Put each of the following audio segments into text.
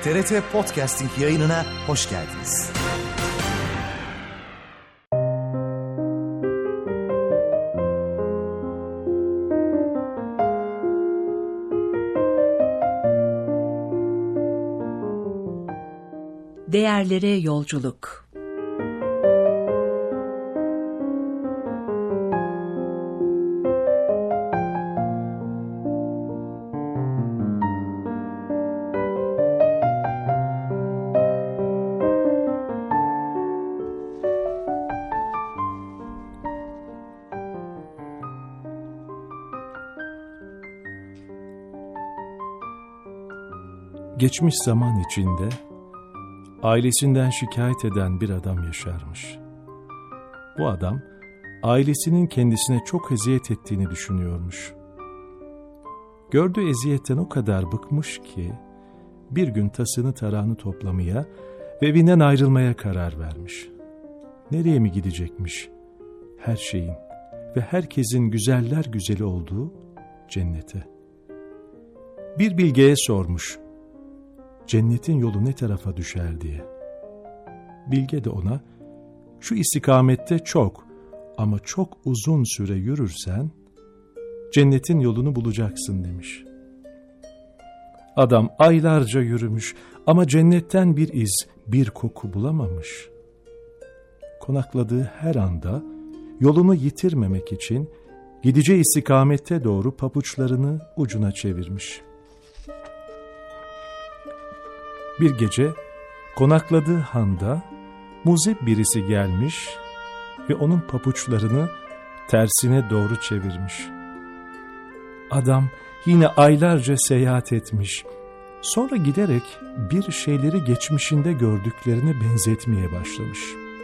TRT Podcasting yayınına hoş geldiniz. Değerlere yolculuk. Geçmiş zaman içinde ailesinden şikayet eden bir adam yaşarmış. Bu adam ailesinin kendisine çok eziyet ettiğini düşünüyormuş. Gördüğü eziyetten o kadar bıkmış ki bir gün tasını tarağını toplamaya ve evinden ayrılmaya karar vermiş. Nereye mi gidecekmiş? Her şeyin ve herkesin güzeller güzeli olduğu cennete. Bir bilgeye sormuş. Cennetin yolu ne tarafa düşer diye. Bilge de ona, şu istikamette çok ama çok uzun süre yürürsen cennetin yolunu bulacaksın demiş. Adam aylarca yürümüş ama cennetten bir iz, bir koku bulamamış. Konakladığı her anda yolunu yitirmemek için gideceği istikamette doğru pabuçlarını ucuna çevirmiş. Bir gece konakladığı handa muzip birisi gelmiş ve onun pabuçlarını tersine doğru çevirmiş. Adam yine aylarca seyahat etmiş. Sonra giderek bir şeyleri geçmişinde gördüklerine benzetmeye başlamış.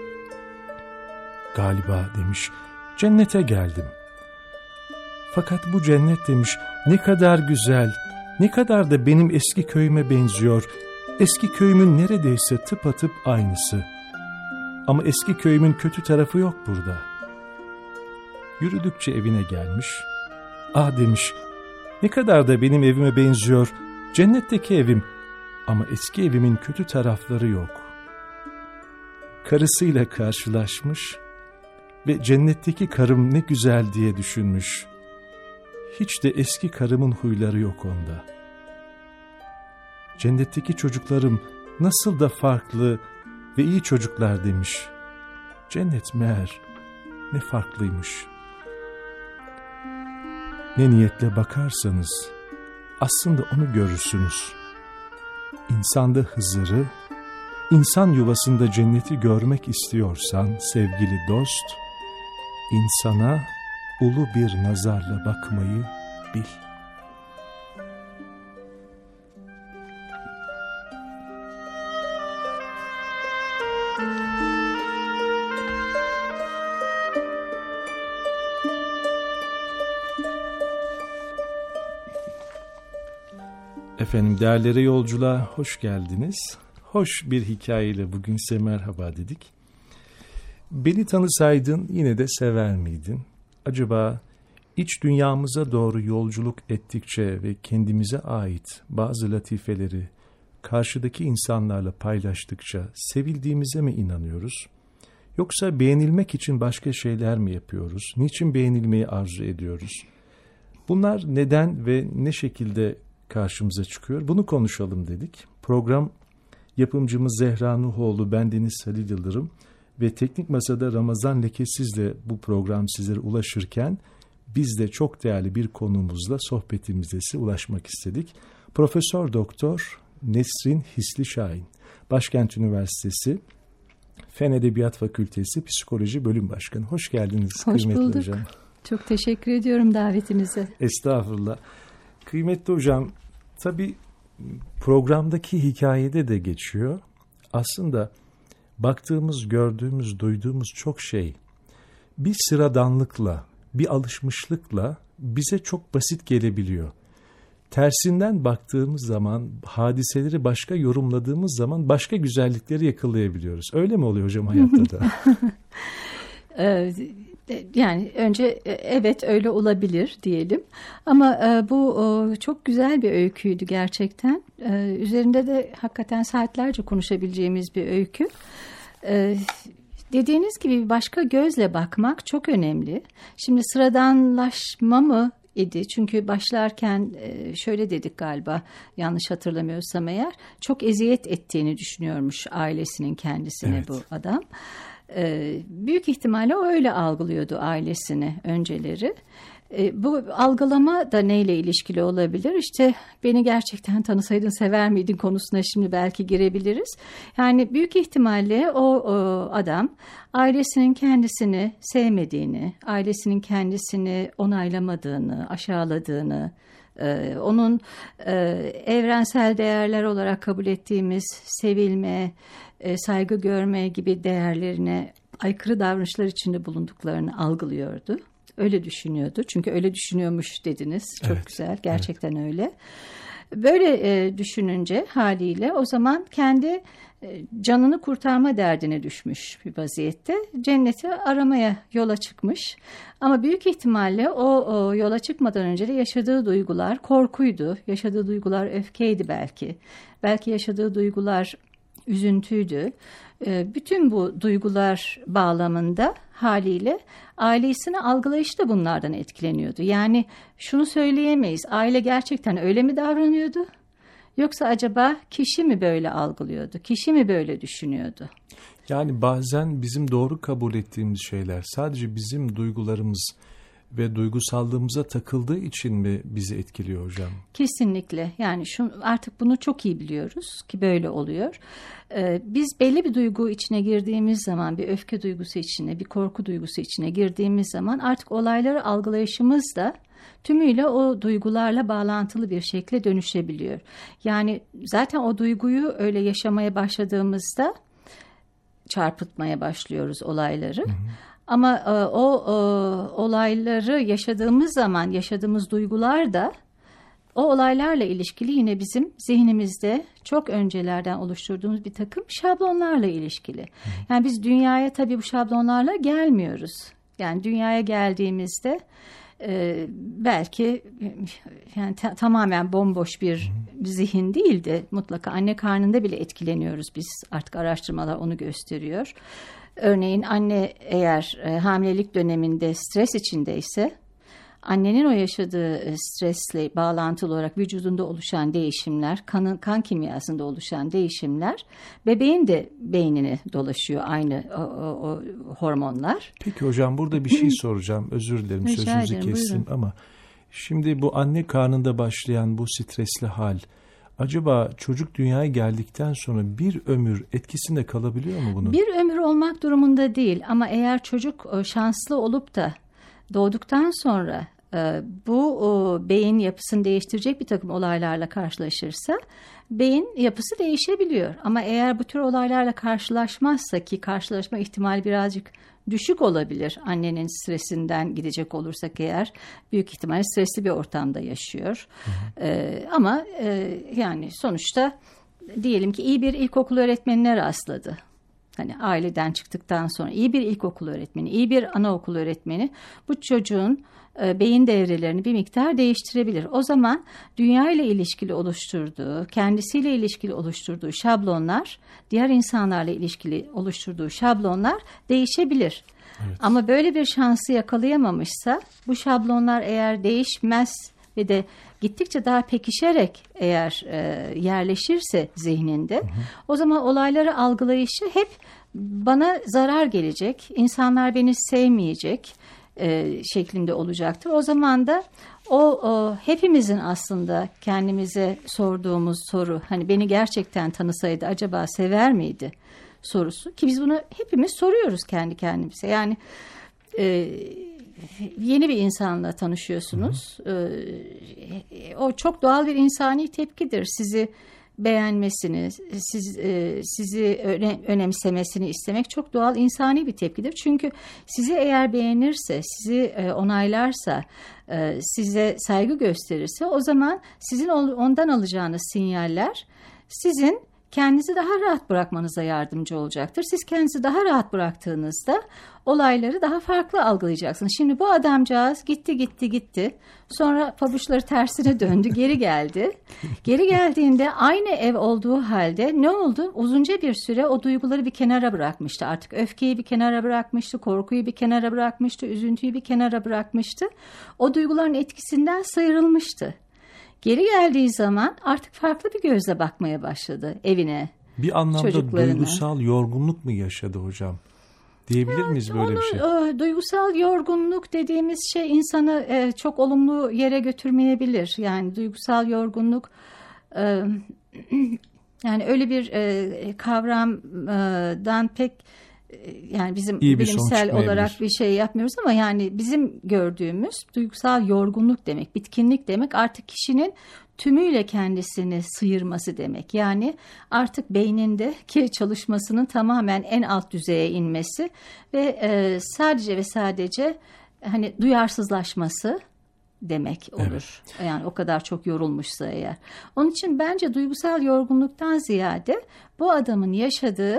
Galiba demiş, cennete geldim. Fakat bu cennet demiş, ne kadar güzel, ne kadar da benim eski köyüme benziyor. Eski köyümün neredeyse tıpatıp aynısı. Ama eski köyümün kötü tarafı yok burada. Yürüdükçe evine gelmiş. Ah demiş, ne kadar da benim evime benziyor. Cennetteki evim. Ama eski evimin kötü tarafları yok. Karısıyla karşılaşmış ve cennetteki karım ne güzel diye düşünmüş. Hiç de eski karımın huyları yok onda. Cennetteki çocuklarım nasıl da farklı ve iyi çocuklar demiş. Cennet meğer ne farklıymış. Ne niyetle bakarsanız aslında onu görürsünüz. İnsanda Hızır'ı, insan yuvasında cenneti görmek istiyorsan sevgili dost, insana ulu bir nazarla bakmayı bil. Efendim, değerlere yolculuğa hoş geldiniz. Hoş bir hikayeyle bugün size merhaba dedik. Beni tanısaydın yine de sever miydin? Acaba iç dünyamıza doğru yolculuk ettikçe ve kendimize ait bazı latifeleri karşıdaki insanlarla paylaştıkça sevildiğimize mi inanıyoruz? Yoksa beğenilmek için başka şeyler mi yapıyoruz? Niçin beğenilmeyi arzu ediyoruz? Bunlar neden ve ne şekilde karşımıza çıkıyor? Bunu konuşalım dedik. Program yapımcımız Zehra Nuhoğlu, bendeniz Halil Yıldırım ve Teknik Masa'da Ramazan Lekesiz'le bu program sizlere ulaşırken biz de çok değerli bir konuğumuzla sohbetimize ulaşmak istedik. Profesör Doktor Nesrin Hisli Şahin, Başkent Üniversitesi Fen Edebiyat Fakültesi Psikoloji Bölüm Başkanı. Hoş geldiniz. Hoş kıymetli bulduk. hocam. Çok teşekkür ediyorum davetinize. Estağfurullah. Kıymetli hocam, tabii programdaki hikayede de geçiyor. Aslında baktığımız, gördüğümüz, duyduğumuz çok şey bir sıradanlıkla, bir alışmışlıkla bize çok basit gelebiliyor. Tersinden baktığımız zaman, hadiseleri başka yorumladığımız zaman başka güzellikleri yakalayabiliyoruz. Öyle mi oluyor hocam hayatta da? Yani önce evet öyle olabilir diyelim. Ama bu çok güzel bir öyküydü gerçekten. Üzerinde de hakikaten saatlerce konuşabileceğimiz bir öykü. Dediğiniz gibi başka gözle bakmak çok önemli. Şimdi sıradanlaşma mı idi? Çünkü başlarken şöyle dedik galiba, yanlış hatırlamıyorsam eğer, çok eziyet ettiğini düşünüyormuş ailesinin kendisine, evet, bu adam. Büyük ihtimalle o öyle algılıyordu ailesini önceleri. Bu algılama da neyle ilişkili olabilir? İşte beni gerçekten tanısaydın sever miydin konusuna şimdi belki girebiliriz. Yani büyük ihtimalle o adam ailesinin kendisini sevmediğini, ailesinin kendisini onaylamadığını, aşağıladığını, onun evrensel değerler olarak kabul ettiğimiz sevilme, saygı görme gibi değerlerine aykırı davranışlar içinde bulunduklarını algılıyordu. Öyle düşünüyordu. Çünkü öyle düşünüyormuş dediniz. Çok evet, güzel. Gerçekten evet, öyle. Böyle düşününce haliyle o zaman kendi canını kurtarma derdine düşmüş bir vaziyette. Cenneti aramaya yola çıkmış. Ama büyük ihtimalle o yola çıkmadan önce de yaşadığı duygular korkuydu. Yaşadığı duygular öfkeydi belki. Belki yaşadığı duygular üzüntüydü. Bütün bu duygular bağlamında haliyle ailesini algılayışı da bunlardan etkileniyordu. Yani şunu söyleyemeyiz, aile gerçekten öyle mi davranıyordu? Yoksa acaba kişi mi böyle algılıyordu? Kişi mi böyle düşünüyordu? Yani bazen bizim doğru kabul ettiğimiz şeyler sadece bizim duygularımız ve duygusallığımıza takıldığı için mi bizi etkiliyor hocam? Kesinlikle. Yani artık bunu çok iyi biliyoruz ki böyle oluyor. Biz belli bir duygu içine girdiğimiz zaman, bir öfke duygusu içine, bir korku duygusu içine girdiğimiz zaman artık olayları algılayışımız da tümüyle o duygularla bağlantılı bir şekilde dönüşebiliyor. Yani zaten o duyguyu öyle yaşamaya başladığımızda çarpıtmaya başlıyoruz olayları. Hı hı. Ama o olayları yaşadığımız zaman yaşadığımız duygular da o olaylarla ilişkili yine bizim zihnimizde çok öncelerden oluşturduğumuz bir takım şablonlarla ilişkili. Yani biz dünyaya tabii bu şablonlarla gelmiyoruz. Yani dünyaya geldiğimizde belki yani tamamen bomboş bir zihin değil de mutlaka anne karnında bile etkileniyoruz biz. Artık araştırmalar onu gösteriyor. Örneğin anne eğer hamilelik döneminde stres içindeyse annenin o yaşadığı stresle bağlantılı olarak vücudunda oluşan değişimler, kan kimyasında oluşan değişimler bebeğin de beynine dolaşıyor aynı o hormonlar. Peki hocam burada bir şey soracağım. Özür dilerim sözünüzü kestim ama şimdi bu anne karnında başlayan bu stresli hal acaba çocuk dünyaya geldikten sonra bir ömür etkisinde kalabiliyor mu bunun? Bir ömür olmak durumunda değil ama eğer çocuk şanslı olup da doğduktan sonra bu beyin yapısını değiştirecek bir takım olaylarla karşılaşırsa beyin yapısı değişebiliyor. Ama eğer bu tür olaylarla karşılaşmazsa ki karşılaşma ihtimali birazcık düşük olabilir. Annenin stresinden gidecek olursak eğer büyük ihtimalle stresli bir ortamda yaşıyor. Ama yani sonuçta diyelim ki iyi bir ilkokul öğretmenine rastladı. Hani aileden çıktıktan sonra iyi bir ilkokul öğretmeni, iyi bir anaokul öğretmeni bu çocuğun beyin devrelerini bir miktar değiştirebilir. O zaman dünya ile ilişkili oluşturduğu, kendisiyle ilişkili oluşturduğu şablonlar, diğer insanlarla ilişkili oluşturduğu şablonlar değişebilir. Evet. Ama böyle bir şansı yakalayamamışsa bu şablonlar eğer değişmez ve de gittikçe daha pekişerek eğer yerleşirse zihninde, o zaman olayları algılayışı hep bana zarar gelecek, insanlar beni sevmeyecek şeklinde olacaktır. O zaman da o hepimizin aslında kendimize sorduğumuz soru, hani beni gerçekten tanısaydı acaba sever miydi sorusu, ki biz bunu hepimiz soruyoruz kendi kendimize. Yani yeni bir insanla tanışıyorsunuz. O çok doğal bir insani tepkidir. Sizi beğenmesini, sizi önemsemesini istemek çok doğal insani bir tepkidir. Çünkü sizi eğer beğenirse, sizi onaylarsa, size saygı gösterirse o zaman sizin ondan alacağınız sinyaller sizin kendinizi daha rahat bırakmanıza yardımcı olacaktır. Siz kendinizi daha rahat bıraktığınızda olayları daha farklı algılayacaksınız. Şimdi bu adamcağız gitti. Sonra pabuçları tersine döndü, geri geldi. Geri geldiğinde aynı ev olduğu halde ne oldu? Uzunca bir süre o duyguları bir kenara bırakmıştı. Artık öfkeyi bir kenara bırakmıştı, korkuyu bir kenara bırakmıştı, üzüntüyü bir kenara bırakmıştı. O duyguların etkisinden sıyrılmıştı. Geri geldiği zaman artık farklı bir gözle bakmaya başladı evine, bir anlamda çocuklarına. Duygusal yorgunluk mu yaşadı hocam? Diyebilir miyiz böyle bir şey? Duygusal yorgunluk dediğimiz şey insanı çok olumlu yere götürmeyebilir. Yani duygusal yorgunluk yani öyle bir kavramdan pek yani bizim bilimsel olarak bir şey yapmıyoruz ama yani bizim gördüğümüz duygusal yorgunluk demek, bitkinlik demek artık kişinin tümüyle kendisini sıyırması demek. Yani artık beynindeki çalışmasının tamamen en alt düzeye inmesi ve sadece hani duyarsızlaşması demek olur. Evet. Yani o kadar çok yorulmuşsa eğer. Onun için bence duygusal yorgunluktan ziyade bu adamın yaşadığı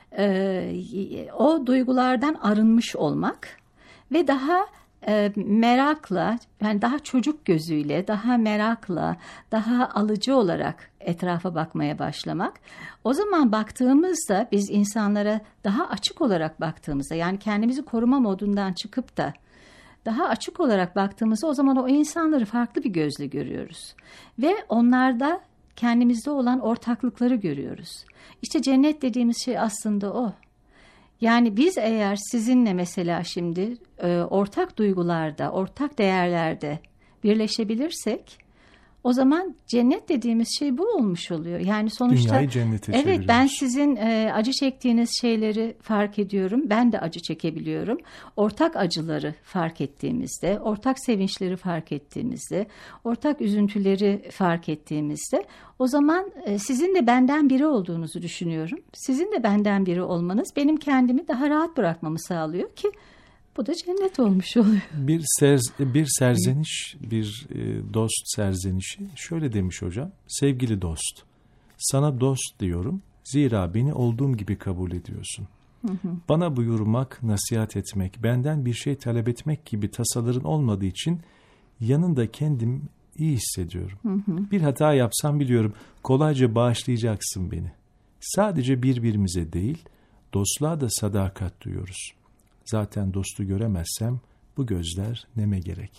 o duygulardan arınmış olmak ve daha merakla, yani daha çocuk gözüyle, daha merakla, daha alıcı olarak etrafa bakmaya başlamak. O zaman baktığımızda biz insanlara daha açık olarak baktığımızda, yani kendimizi koruma modundan çıkıp da daha açık olarak baktığımızda o zaman o insanları farklı bir gözle görüyoruz. Ve onlarda kendimizde olan ortaklıkları görüyoruz. İşte cennet dediğimiz şey aslında o. Yani biz eğer sizinle mesela şimdi ortak duygularda, ortak değerlerde birleşebilirsek o zaman cennet dediğimiz şey bu olmuş oluyor. Yani sonuçta dünyayı cennete çeviriyoruz. Evet, ben sizin acı çektiğiniz şeyleri fark ediyorum. Ben de acı çekebiliyorum. Ortak acıları fark ettiğimizde, ortak sevinçleri fark ettiğimizde, ortak üzüntüleri fark ettiğimizde o zaman sizin de benden biri olduğunuzu düşünüyorum. Sizin de benden biri olmanız benim kendimi daha rahat bırakmamı sağlıyor ki bu da cennet olmuş oluyor. Bir serzeniş, bir dost serzenişi şöyle demiş hocam. Sevgili dost, sana dost diyorum. Zira beni olduğum gibi kabul ediyorsun. Bana buyurmak, nasihat etmek, benden bir şey talep etmek gibi tasaların olmadığı için yanında kendim iyi hissediyorum. Bir hata yapsam biliyorum, kolayca bağışlayacaksın beni. Sadece birbirimize değil, dostluğa da sadakat duyuyoruz. Zaten dostu göremezsem bu gözler neme gerek.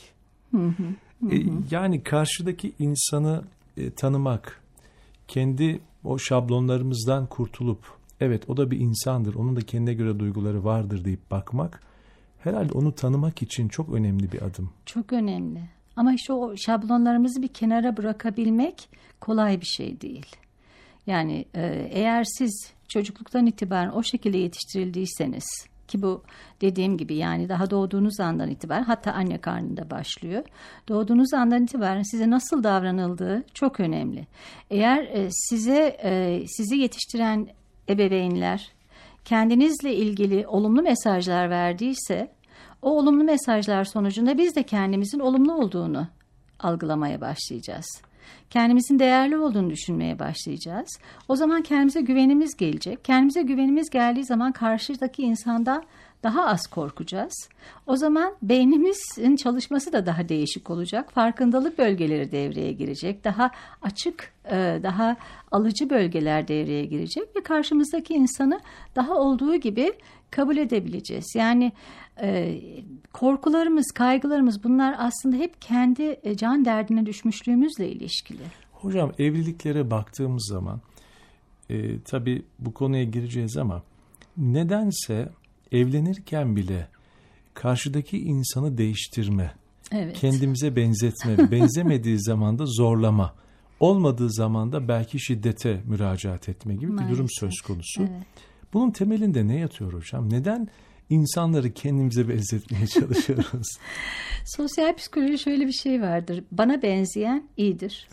Yani karşıdaki insanı tanımak, kendi o şablonlarımızdan kurtulup evet o da bir insandır, onun da kendine göre duyguları vardır deyip bakmak herhalde onu tanımak için çok önemli bir adım. Çok önemli. Ama işte o şablonlarımızı bir kenara bırakabilmek kolay bir şey değil. Yani eğer siz çocukluktan itibaren o şekilde yetiştirildiyseniz ki bu dediğim gibi yani daha doğduğunuz andan itibaren hatta anne karnında başlıyor. Doğduğunuz andan itibaren size nasıl davranıldığı çok önemli. Eğer sizi yetiştiren ebeveynler kendinizle ilgili olumlu mesajlar verdiyse o olumlu mesajlar sonucunda biz de kendimizin olumlu olduğunu algılamaya başlayacağız. Kendimizin değerli olduğunu düşünmeye başlayacağız. O zaman kendimize güvenimiz gelecek. Kendimize güvenimiz geldiği zaman karşıdaki insandan daha az korkacağız. O zaman beynimizin çalışması da daha değişik olacak. Farkındalık bölgeleri devreye girecek. Daha açık, daha alıcı bölgeler devreye girecek ve karşımızdaki insanı daha olduğu gibi kabul edebileceğiz. Yani korkularımız, kaygılarımız bunlar aslında hep kendi can derdine düşmüşlüğümüzle ilişkili. Hocam evliliklere baktığımız zaman tabii bu konuya gireceğiz ama nedense evlenirken bile karşıdaki insanı değiştirme, evet, kendimize benzetme, benzemediği zaman da zorlama, olmadığı zaman da belki şiddete müracaat etme gibi bir durum söz konusu. Evet. Bunun temelinde ne yatıyor hocam? Neden insanları kendimize benzetmeye çalışıyoruz? Sosyal psikoloji şöyle bir şey vardır. Bana benzeyen iyidir.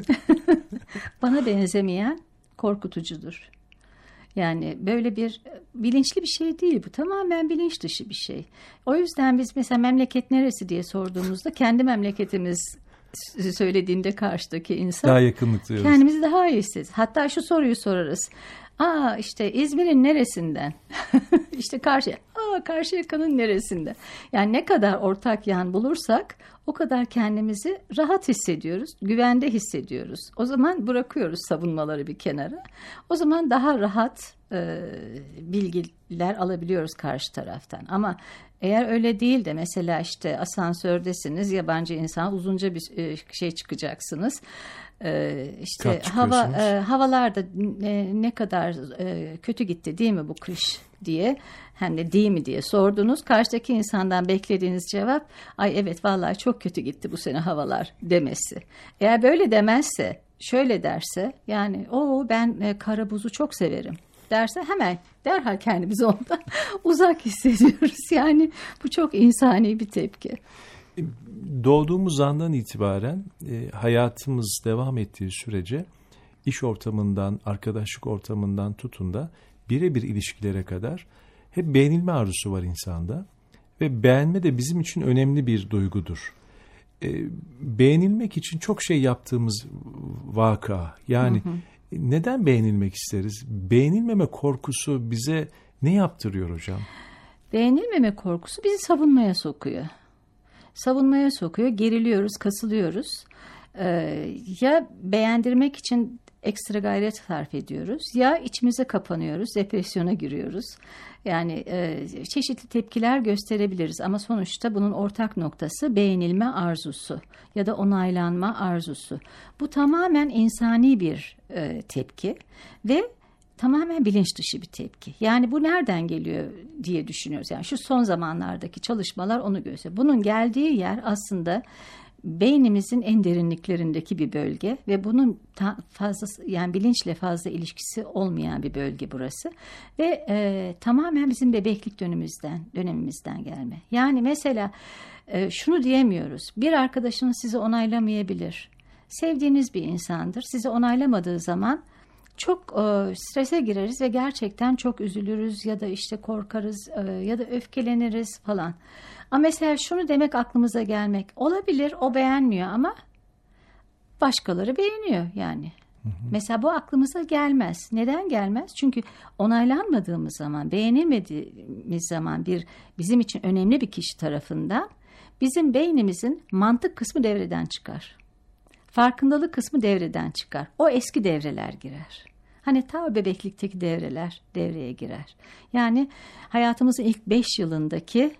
Bana benzemeyen korkutucudur. Yani böyle bir bilinçli bir şey değil bu. Tamamen bilinç dışı bir şey. O yüzden biz mesela memleket neresi diye sorduğumuzda kendi memleketimiz söylediğinde karşıdaki insan daha yakınlık duyuyoruz. Kendimizi daha iyi hissederiz. Hatta şu soruyu sorarız. İşte İzmir'in neresinden? İşte Karşıyaka'nın neresinden? Yani ne kadar ortak yan bulursak o kadar kendimizi rahat hissediyoruz, güvende hissediyoruz. O zaman bırakıyoruz savunmaları bir kenara. O zaman daha rahat bilgiler alabiliyoruz karşı taraftan. Ama eğer öyle değil de mesela işte asansördesiniz, yabancı insan, uzunca bir şey çıkacaksınız. İşte havalarda ne kadar kötü gitti değil mi bu kış diye, hem de değil mi diye sordunuz. Karşıdaki insandan beklediğiniz cevap, ay evet vallahi çok kötü gitti bu sene havalar demesi. Eğer böyle demezse, şöyle derse, yani ben kara buzu çok severim derse, hemen derhal kendimizi ondan uzak hissediyoruz. Yani bu çok insani bir tepki. Doğduğumuz andan itibaren hayatımız devam ettiği sürece iş ortamından, arkadaşlık ortamından tutun da birebir ilişkilere kadar hep beğenilme arzusu var insanda. Ve beğenme de bizim için önemli bir duygudur. Beğenilmek için çok şey yaptığımız vaka. Yani neden beğenilmek isteriz? Beğenilmeme korkusu bize ne yaptırıyor hocam? Beğenilmeme korkusu bizi savunmaya sokuyor. Savunmaya sokuyor, geriliyoruz, kasılıyoruz. Ya beğendirmek için ekstra gayret sarf ediyoruz, ya içimize kapanıyoruz, depresyona giriyoruz. Yani çeşitli tepkiler gösterebiliriz ama sonuçta bunun ortak noktası beğenilme arzusu ya da onaylanma arzusu. Bu tamamen insani bir tepki ve tamamen bilinç dışı bir tepki. Yani bu nereden geliyor diye düşünüyoruz. Yani şu son zamanlardaki çalışmalar onu gösteriyor. Bunun geldiği yer aslında beynimizin en derinliklerindeki bir bölge ve bunun fazla, yani bilinçle fazla ilişkisi olmayan bir bölge burası ve tamamen bizim bebeklik dönemimizden gelme. Yani mesela şunu diyemiyoruz. Bir arkadaşınız sizi onaylamayabilir. Sevdiğiniz bir insandır. Sizi onaylamadığı zaman çok strese gireriz ve gerçekten çok üzülürüz ya da işte korkarız ya da öfkeleniriz falan. Ama mesela şunu demek aklımıza gelmek olabilir, o beğenmiyor ama başkaları beğeniyor yani. Mesela bu aklımıza gelmez. Neden gelmez? Çünkü onaylanmadığımız zaman, beğenilmediğimiz zaman bizim için önemli bir kişi tarafından bizim beynimizin mantık kısmı devreden çıkar. Farkındalık kısmı devreden çıkar. O eski devreler girer. Hani ta bebeklikteki devreler devreye girer. Yani hayatımızın ilk 5 yılındaki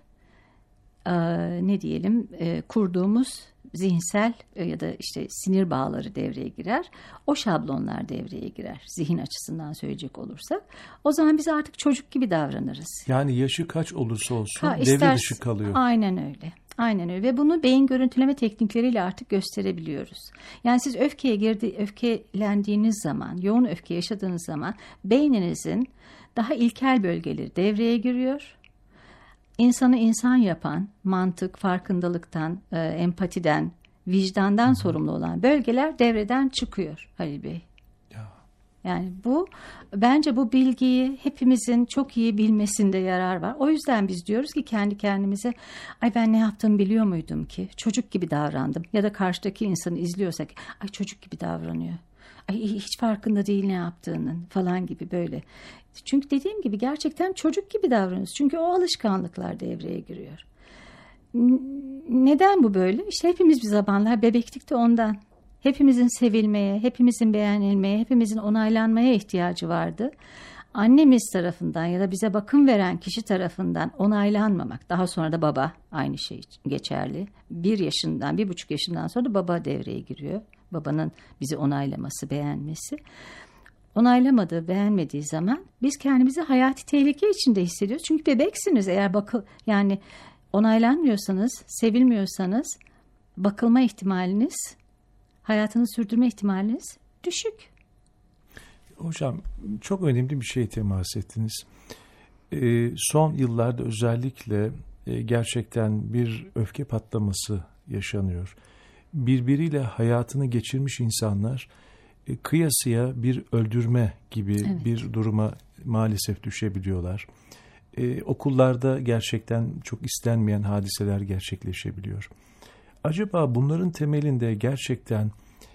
kurduğumuz zihinsel ya da işte sinir bağları devreye girer. O şablonlar devreye girer. Zihin açısından söyleyecek olursak. O zaman biz artık çocuk gibi davranırız. Yani yaşı kaç olursa olsun devre dışı kalıyor. Aynen öyle. Aynen öyle ve bunu beyin görüntüleme teknikleriyle artık gösterebiliyoruz. Yani siz öfkelendiğiniz zaman, yoğun öfke yaşadığınız zaman beyninizin daha ilkel bölgeleri devreye giriyor. İnsanı insan yapan, mantık, farkındalıktan, empatiden, vicdandan sorumlu olan bölgeler devreden çıkıyor Halil Bey. Yani bence bu bilgiyi hepimizin çok iyi bilmesinde yarar var. O yüzden biz diyoruz ki kendi kendimize, ay ben ne yaptığımı biliyor muydum ki? Çocuk gibi davrandım. Ya da karşıdaki insanı izliyorsak, ay çocuk gibi davranıyor. Ay hiç farkında değil ne yaptığının falan gibi böyle. Çünkü dediğim gibi gerçekten çocuk gibi davranıyoruz. Çünkü o alışkanlıklar devreye giriyor. Neden bu böyle? İşte hepimiz bir zamanlar bebeklikte ondan. Hepimizin sevilmeye, hepimizin beğenilmeye, hepimizin onaylanmaya ihtiyacı vardı. Annemiz tarafından ya da bize bakım veren kişi tarafından onaylanmamak. Daha sonra da baba, aynı şey geçerli. 1,5 yaşından sonra da baba devreye giriyor. Babanın bizi onaylaması, beğenmesi. Onaylamadığı, beğenmediği zaman biz kendimizi hayati tehlike içinde hissediyoruz. Çünkü bebeksiniz, eğer yani onaylanmıyorsanız, sevilmiyorsanız bakılma ihtimaliniz, hayatını sürdürme ihtimaliniz düşük. Hocam çok önemli bir şey temas ettiniz. Son yıllarda özellikle gerçekten bir öfke patlaması yaşanıyor. Birbiriyle hayatını geçirmiş insanlar kıyasıya bir öldürme gibi bir duruma maalesef düşebiliyorlar. Okullarda gerçekten çok istenmeyen hadiseler gerçekleşebiliyor. Acaba bunların temelinde gerçekten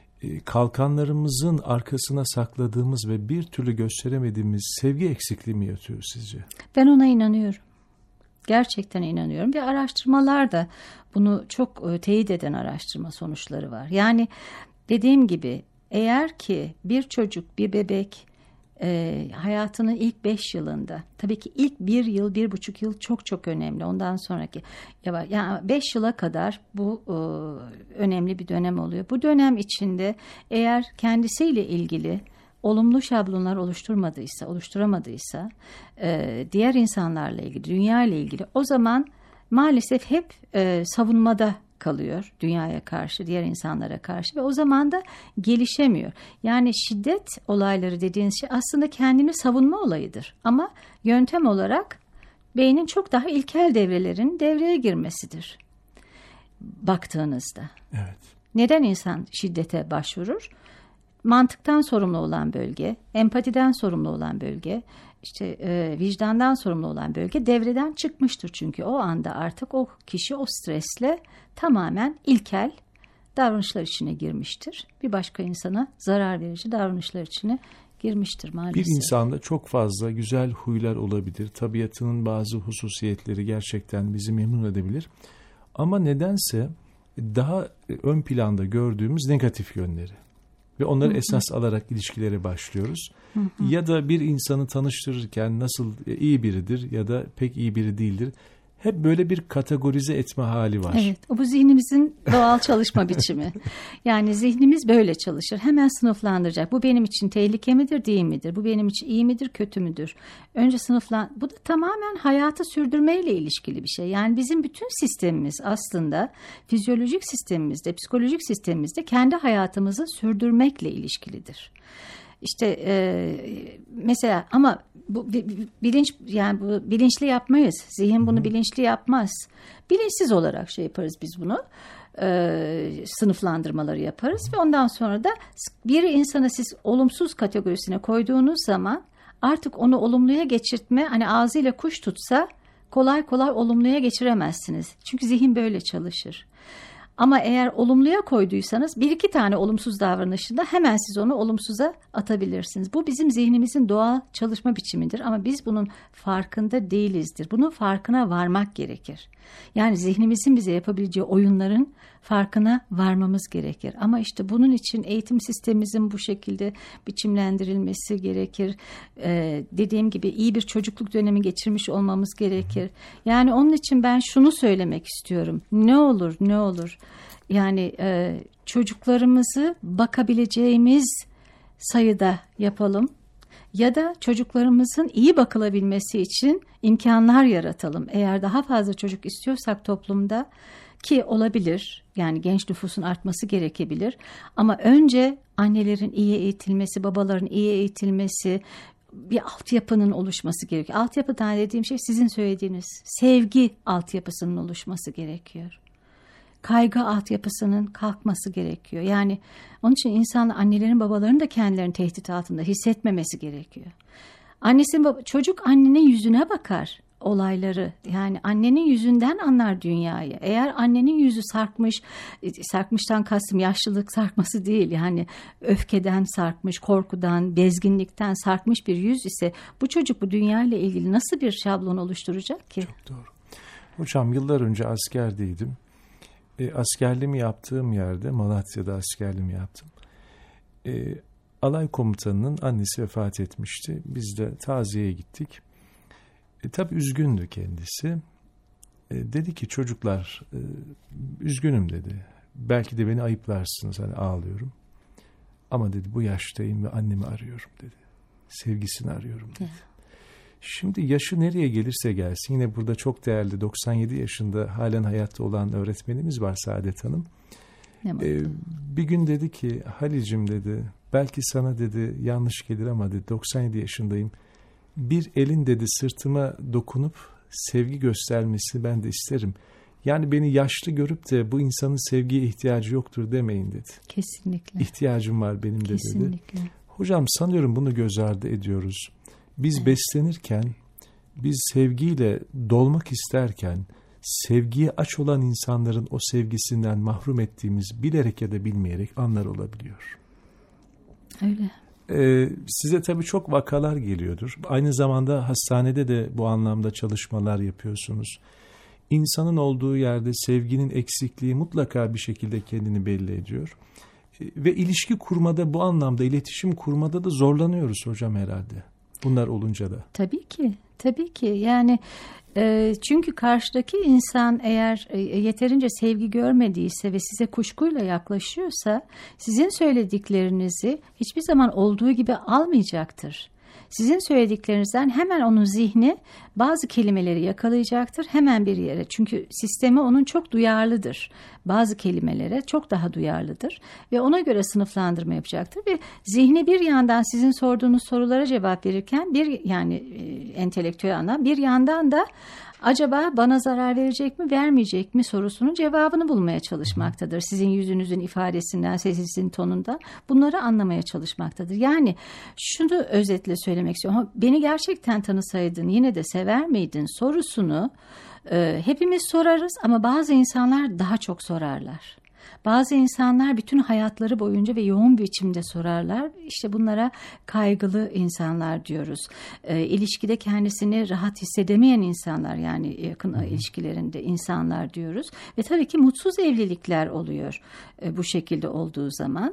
kalkanlarımızın arkasına sakladığımız ve bir türlü gösteremediğimiz sevgi eksikliği mi yatıyor sizce? Ben ona inanıyorum. Gerçekten inanıyorum ve araştırmalar da bunu çok teyit eden araştırma sonuçları var. Yani dediğim gibi eğer ki bir çocuk, bir bebek hayatının ilk 5 yılında, tabii ki ilk 1 yıl, 1,5 yıl çok çok önemli. Ondan sonraki yani 5 yıla kadar bu önemli bir dönem oluyor. Bu dönem içinde eğer kendisiyle ilgili olumlu şablonlar oluşturamadıysa diğer insanlarla ilgili, dünya ile ilgili o zaman maalesef hep savunmada kalıyor dünyaya karşı, diğer insanlara karşı ve o zaman da gelişemiyor. Yani şiddet olayları dediğiniz şey aslında kendini savunma olayıdır. Ama yöntem olarak beynin çok daha ilkel devrelerin devreye girmesidir baktığınızda. Evet. Neden insan şiddete başvurur? Mantıktan sorumlu olan bölge, empatiden sorumlu olan bölge, işte vicdandan sorumlu olan bölge devreden çıkmıştır. Çünkü o anda artık o kişi o stresle tamamen ilkel davranışlar içine girmiştir. Bir başka insana zarar verici davranışlar içine girmiştir maalesef. Bir insanda çok fazla güzel huylar olabilir. Tabiatının bazı hususiyetleri gerçekten bizi memnun edebilir. Ama nedense daha ön planda gördüğümüz negatif yönleri. Ve onları esas alarak ilişkilere başlıyoruz. Ya da bir insanı tanıştırırken nasıl iyi biridir ya da pek iyi biri değildir. Hep böyle bir kategorize etme hali var. Evet, bu zihnimizin doğal çalışma biçimi. Yani zihnimiz böyle çalışır. Hemen sınıflandıracak. Bu benim için tehlike midir, değil midir? Bu benim için iyi midir, kötü müdür? Önce bu da tamamen hayatı sürdürmeyle ilişkili bir şey. Yani bizim bütün sistemimiz aslında fizyolojik sistemimizde, psikolojik sistemimizde kendi hayatımızı sürdürmekle ilişkilidir. İşte mesela ama bu bilinç, yani bu bilinçli yapmayız. Zihin bunu bilinçli yapmaz. Bilinçsiz olarak şey yaparız biz bunu. Sınıflandırmaları yaparız ve ondan sonra da bir insanı siz olumsuz kategorisine koyduğunuz zaman artık onu olumluya geçirtme, hani ağzıyla kuş tutsa kolay kolay olumluya geçiremezsiniz. Çünkü zihin böyle çalışır. Ama eğer olumluya koyduysanız 1-2 tane olumsuz davranışında hemen siz onu olumsuza atabilirsiniz. Bu bizim zihnimizin doğal çalışma biçimidir ama biz bunun farkında değilizdir. Bunun farkına varmak gerekir. Yani zihnimizin bize yapabileceği oyunların farkına varmamız gerekir. Ama işte bunun için eğitim sistemimizin bu şekilde biçimlendirilmesi gerekir. Dediğim gibi iyi bir çocukluk dönemi geçirmiş olmamız gerekir. Yani onun için ben şunu söylemek istiyorum. Ne olur yani çocuklarımızı bakabileceğimiz sayıda yapalım. Ya da çocuklarımızın iyi bakılabilmesi için imkanlar yaratalım. Eğer daha fazla çocuk istiyorsak toplumda, ki olabilir, yani genç nüfusun artması gerekebilir. Ama önce annelerin iyi eğitilmesi, babaların iyi eğitilmesi, bir altyapının oluşması gerekiyor. Altyapıdan dediğim şey sizin söylediğiniz sevgi altyapısının oluşması gerekiyor. Kaygı altyapısının kalkması gerekiyor. Yani onun için annelerin babaların da kendilerini tehdit altında hissetmemesi gerekiyor. Çocuk annenin yüzüne bakar olayları. Yani annenin yüzünden anlar dünyayı. Eğer annenin yüzü sarkmıştan kastım yaşlılık sarkması değil. Yani öfkeden sarkmış, korkudan, bezginlikten sarkmış bir yüz ise bu çocuk bu dünyayla ilgili nasıl bir şablon oluşturacak ki? Çok doğru. Hocam yıllar önce askerdeydim. Askerliğimi yaptığım yerde, Malatya'da askerliğimi yaptım. Alay komutanının annesi vefat etmişti. Biz de taziyeye gittik. Tabii üzgündü kendisi. Dedi ki çocuklar, üzgünüm dedi. Belki de beni ayıplarsınız, hani ağlıyorum. Ama dedi bu yaştayım ve annemi arıyorum dedi. Sevgisini arıyorum dedi. Şimdi yaşı nereye gelirse gelsin, yine burada çok değerli 97 yaşında halen hayatta olan öğretmenimiz var, Saadet Hanım. Bir gün dedi ki Halil'cim dedi, belki sana dedi yanlış gelir ama dedi 97 yaşındayım. Bir elin dedi sırtıma dokunup sevgi göstermesi ben de isterim. Yani beni yaşlı görüp de bu insanın sevgiye ihtiyacı yoktur demeyin dedi. Kesinlikle. İhtiyacım var benim de dedi. Kesinlikle. Hocam sanıyorum bunu göz ardı ediyoruz. Biz beslenirken, biz sevgiyle dolmak isterken, sevgiye aç olan insanların o sevgisinden mahrum ettiğimiz bilerek ya da bilmeyerek anlar olabiliyor. Öyle. Size tabii çok vakalar geliyordur. Aynı zamanda hastanede de bu anlamda çalışmalar yapıyorsunuz. İnsanın olduğu yerde sevginin eksikliği mutlaka bir şekilde kendini belli ediyor. Ve ilişki kurmada, bu anlamda iletişim kurmada da zorlanıyoruz hocam herhalde. Bunlar olunca da. Tabii ki. Yani çünkü karşıdaki insan eğer yeterince sevgi görmediyse ve size kuşkuyla yaklaşıyorsa sizin söylediklerinizi hiçbir zaman olduğu gibi almayacaktır. Sizin söylediklerinizden hemen onun zihni bazı kelimeleri yakalayacaktır hemen bir yere. Çünkü sistemi onun çok duyarlıdır. Bazı kelimelere çok daha duyarlıdır ve ona göre sınıflandırma yapacaktır ve zihni bir yandan sizin sorduğunuz sorulara cevap verirken entelektüel anlam, bir yandan da acaba bana zarar verecek mi, vermeyecek mi sorusunun cevabını bulmaya çalışmaktadır. Sizin yüzünüzün ifadesinden, sesinizin tonundan bunları anlamaya çalışmaktadır. Yani şunu özetle söylemek istiyorum. Beni gerçekten tanısaydın yine de sever miydin sorusunu hepimiz sorarız ama bazı insanlar daha çok sorarlar. Bazı insanlar bütün hayatları boyunca ve yoğun bir biçimde sorarlar. İşte bunlara kaygılı insanlar diyoruz. İlişkide kendisini rahat hissedemeyen insanlar, yani yakın ilişkilerinde insanlar diyoruz. Ve tabii ki mutsuz evlilikler oluyor bu şekilde olduğu zaman.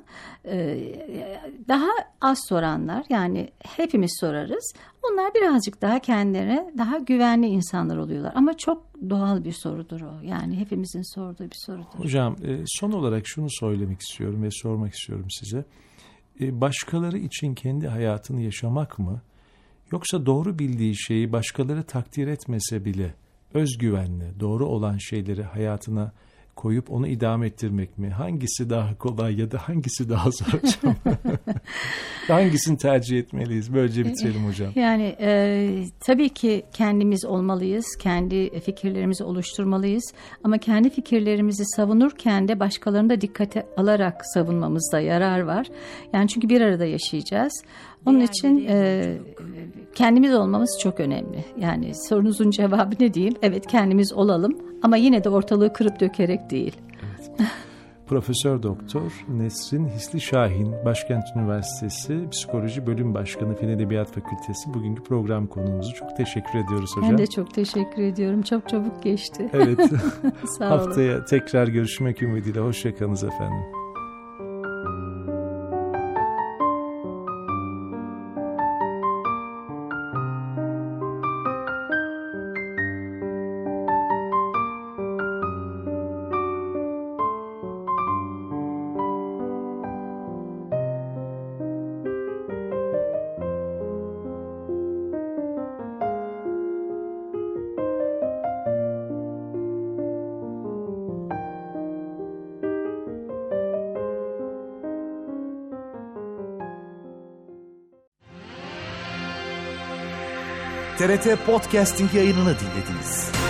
Daha az soranlar, yani hepimiz sorarız. Onlar birazcık daha kendilerine daha güvenli insanlar oluyorlar. Ama çok doğal bir sorudur o. Yani hepimizin sorduğu bir sorudur. Hocam son olarak şunu söylemek istiyorum ve sormak istiyorum size. Başkaları için kendi hayatını yaşamak mı? Yoksa doğru bildiği şeyi başkaları takdir etmese bile özgüvenle doğru olan şeyleri hayatına koyup onu idame ettirmek mi? Hangisi daha kolay ya da hangisi daha zor hocam? Hangisini tercih etmeliyiz? Böylece bitirelim hocam. Yani tabii ki kendimiz olmalıyız. Kendi fikirlerimizi oluşturmalıyız. Ama kendi fikirlerimizi savunurken de başkalarını da dikkate alarak savunmamızda yarar var. Yani çünkü bir arada yaşayacağız. Onun için kendimiz olmamız çok önemli. Yani sorunuzun cevabı ne diyeyim? Evet, kendimiz olalım ama yine de ortalığı kırıp dökerek değil. Evet. Profesör Doktor Nesrin Hisli Şahin, Başkent Üniversitesi Psikoloji Bölüm Başkanı, Fen Edebiyat Fakültesi bugünkü program konuğumuzu. Çok teşekkür ediyoruz hocam. Ben de çok teşekkür ediyorum. Çok çabuk geçti. Evet. Sağ olun. Haftaya tekrar görüşmek ümidiyle. Hoşçakalınız efendim. TRT Podcasting yayınını dinlediniz.